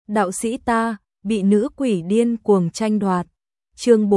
đạo sĩ ta, bị nữ quỷ điên cuồng tranh đoạt. Chương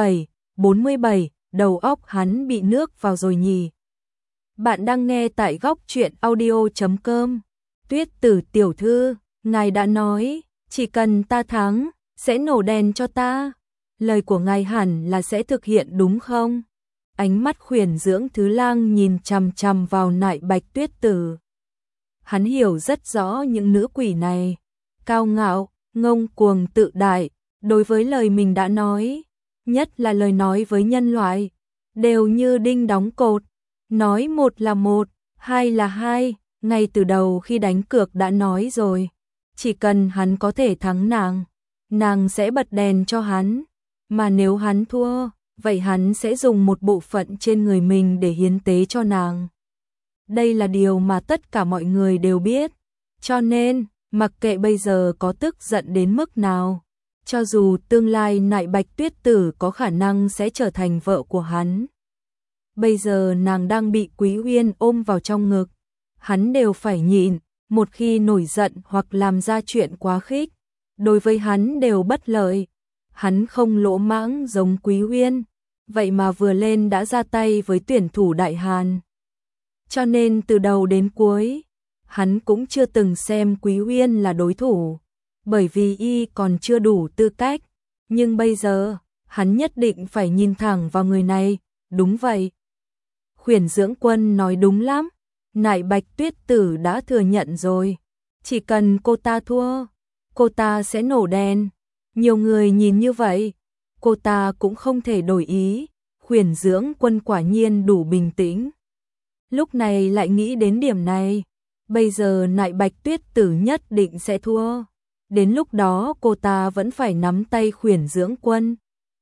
47, đầu óc hắn bị nước vào rồi nhỉ. Bạn đang nghe tại góc truyện audio.com. Tuyết Tử tiểu thư, ngài đã nói, chỉ cần ta thắng, sẽ nổ đèn cho ta. Lời của ngài hẳn là sẽ thực hiện đúng không? Ánh mắt Khuyển Dưỡng Thứ Lang nhìn chằm chằm vào Nại Bạch Tuyết Tử. Hắn hiểu rất rõ những nữ quỷ này, cao ngạo, ngông cuồng tự đại, đối với lời mình đã nói, nhất là lời nói với nhân loại, đều như đinh đóng cột, nói một là một, hai là hai, ngay từ đầu khi đánh cược đã nói rồi, chỉ cần hắn có thể thắng nàng sẽ bật đèn cho hắn, mà nếu hắn thua, vậy hắn sẽ dùng một bộ phận trên người mình để hiến tế cho nàng. Đây là điều mà tất cả mọi người đều biết, cho nên, mặc kệ bây giờ có tức giận đến mức nào, cho dù tương lai Nại Bạch Tuyết Tử có khả năng sẽ trở thành vợ của hắn. Bây giờ nàng đang bị Quý Uyên ôm vào trong ngực, hắn đều phải nhịn, một khi nổi giận hoặc làm ra chuyện quá khích, đối với hắn đều bất lợi. Hắn không lỗ mãng giống Quý Uyên, vậy mà vừa lên đã ra tay với tuyển thủ Đại Hàn. Cho nên từ đầu đến cuối, hắn cũng chưa từng xem Quý Uyên là đối thủ, bởi vì y còn chưa đủ tư cách, nhưng bây giờ, hắn nhất định phải nhìn thẳng vào người này, đúng vậy. Khuyển Dưỡng Quân nói đúng lắm, Nại Bạch Tuyết Tử đã thừa nhận rồi, chỉ cần cô ta thua, cô ta sẽ nổ đèn. Nhiều người nhìn như vậy, cô ta cũng không thể đổi ý, Khuyển Dưỡng Quân quả nhiên đủ bình tĩnh. Lúc này lại nghĩ đến điểm này, bây giờ Nại Bạch Tuyết Tử nhất định sẽ thua, đến lúc đó cô ta vẫn phải nắm tay Khuyển Dưỡng Quân.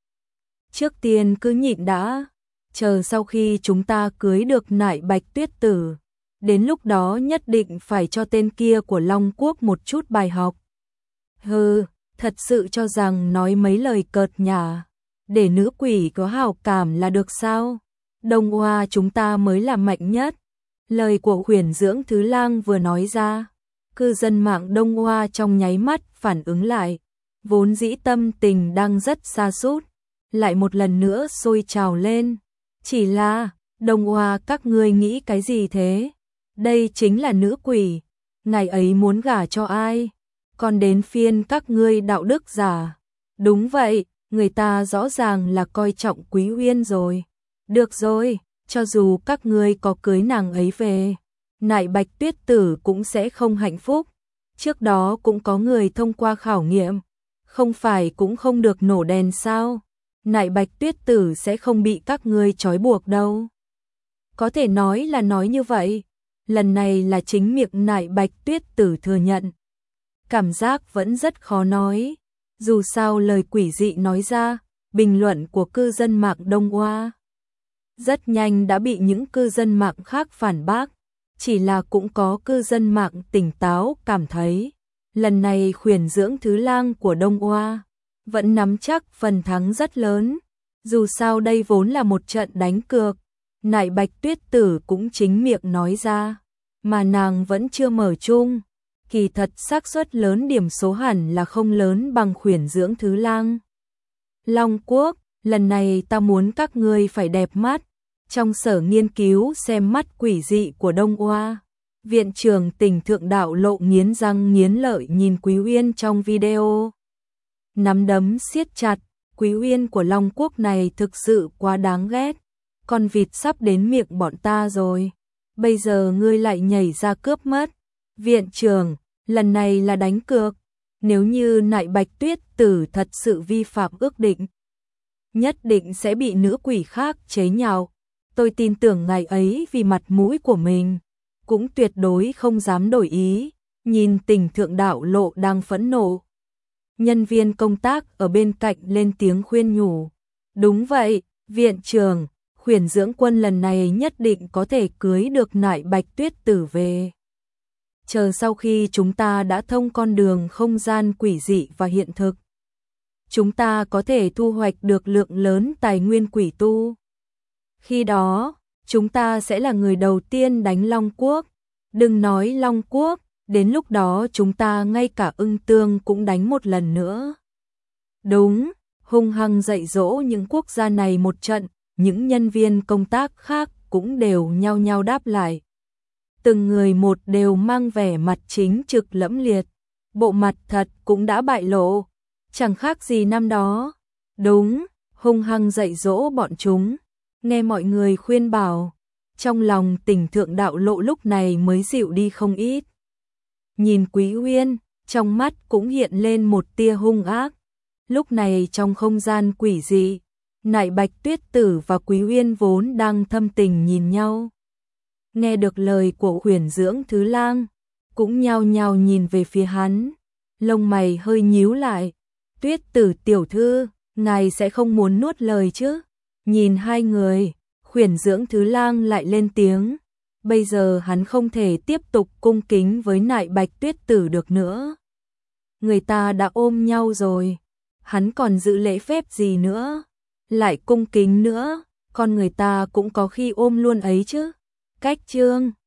Trước tiên cứ nhịn đã, chờ sau khi chúng ta cưới được Nại Bạch Tuyết Tử, đến lúc đó nhất định phải cho tên kia của Long Quốc một chút bài học. Hừ, thật sự cho rằng nói mấy lời cợt nhả, để nữ quỷ có hảo cảm là được sao? Đông Hoa chúng ta mới là mạnh nhất. Lời của Khuyển Dưỡng Thứ Lang vừa nói ra, cư dân mạng Đông Hoa trong nháy mắt phản ứng lại, vốn dĩ tâm tình đang rất sa sút, lại một lần nữa sôi trào lên. Chỉ là, Đông Hoa các ngươi nghĩ cái gì thế? Đây chính là nữ quỷ, ngài ấy muốn gả cho ai? Còn đến phiên các ngươi đạo đức giả. Đúng vậy, người ta rõ ràng là coi trọng Quý Uyên rồi. Được rồi, cho dù các ngươi có cưới nàng ấy về, Nại Bạch Tuyết Tử cũng sẽ không hạnh phúc. Trước đó cũng có người thông qua khảo nghiệm, không phải cũng không được nổ đèn sao? Nại Bạch Tuyết Tử sẽ không bị các ngươi trói buộc đâu. Có thể nói là nói như vậy, lần này là chính miệng Nại Bạch Tuyết Tử thừa nhận. Cảm giác vẫn rất khó nói, dù sao lời quỷ dị nói ra, bình luận của cư dân mạng Đông Hoa rất nhanh đã bị những cư dân mạng khác phản bác, chỉ là cũng có cư dân mạng tỉnh táo cảm thấy, lần này Khuyển Dưỡng Thứ Lang của Đông Hoa vẫn nắm chắc phần thắng rất lớn, dù sao đây vốn là một trận đánh cược, Nại Bạch Tuyết Tử cũng chính miệng nói ra, mà nàng vẫn chưa mở chung. Kỳ thật xác suất lớn điểm số hẳn là không lớn bằng Khuyển Dưỡng Thứ Lang. Long Quốc, lần này ta muốn các ngươi phải đẹp mắt. Trong sở nghiên cứu xem mắt quỷ dị của Đông Hoa, Viện trưởng Tỉnh Thượng Đạo Lộ nghiến răng nghiến lợi nhìn Quý Uyên trong video. Nắm đấm siết chặt, Quý Uyên của Long Quốc này thực sự quá đáng ghét. Con vịt sắp đến miệng bọn ta rồi. Bây giờ ngươi lại nhảy ra cướp mất. Viện trưởng, lần này là đánh cược, nếu như Nại Bạch Tuyết Tử thật sự vi phạm ước định, nhất định sẽ bị nữ quỷ khác chế nhạo. Tôi tin tưởng ngài ấy vì mặt mũi của mình, cũng tuyệt đối không dám đổi ý. Nhìn Tỉnh Thượng Đạo Lộ đang phẫn nộ, nhân viên công tác ở bên cạnh lên tiếng khuyên nhủ. Đúng vậy, viện trưởng, Khuyển Dưỡng Quân lần này nhất định có thể cưới được Nại Bạch Tuyết Tử về. Chờ sau khi chúng ta đã thông con đường không gian quỷ dị và hiện thực, chúng ta có thể thu hoạch được lượng lớn tài nguyên quỷ tu. Khi đó, chúng ta sẽ là người đầu tiên đánh Long Quốc. Đừng nói Long Quốc, Đến lúc đó chúng ta ngay cả Ưng Tương cũng đánh một lần nữa. Đúng, hung hăng dạy dỗ những quốc gia này một trận, những nhân viên công tác khác cũng đều nhao nhao đáp lại. Từng người một đều mang vẻ mặt chính trực lẫm liệt, bộ mặt thật cũng đã bại lộ, chẳng khác gì năm đó. Đúng, hung hăng dạy dỗ bọn chúng, nghe mọi người khuyên bảo, trong lòng Tỉnh Thượng Đạo Lộ lúc này mới dịu đi không ít. Nhìn Quý Uyên, trong mắt cũng hiện lên một tia hung ác. Lúc này trong không gian quỷ dị, Nại Bạch Tuyết Tử và Quý Uyên vốn đang thâm tình nhìn nhau. Nghe được lời của Huyền Dưỡng Thứ Lang, cũng nhao nhao nhìn về phía hắn, lông mày hơi nhíu lại. Tuyết Tử tiểu thư, ngài sẽ không muốn nuốt lời chứ? Nhìn hai người, Huyền Dưỡng Thứ Lang lại lên tiếng. Bây giờ hắn không thể tiếp tục cung kính với Nại Bạch Tuyết Tử được nữa. Người ta đã ôm nhau rồi, hắn còn giữ lễ phép gì nữa? Lại cung kính nữa, con người ta cũng có khi ôm luôn ấy chứ. Cách chương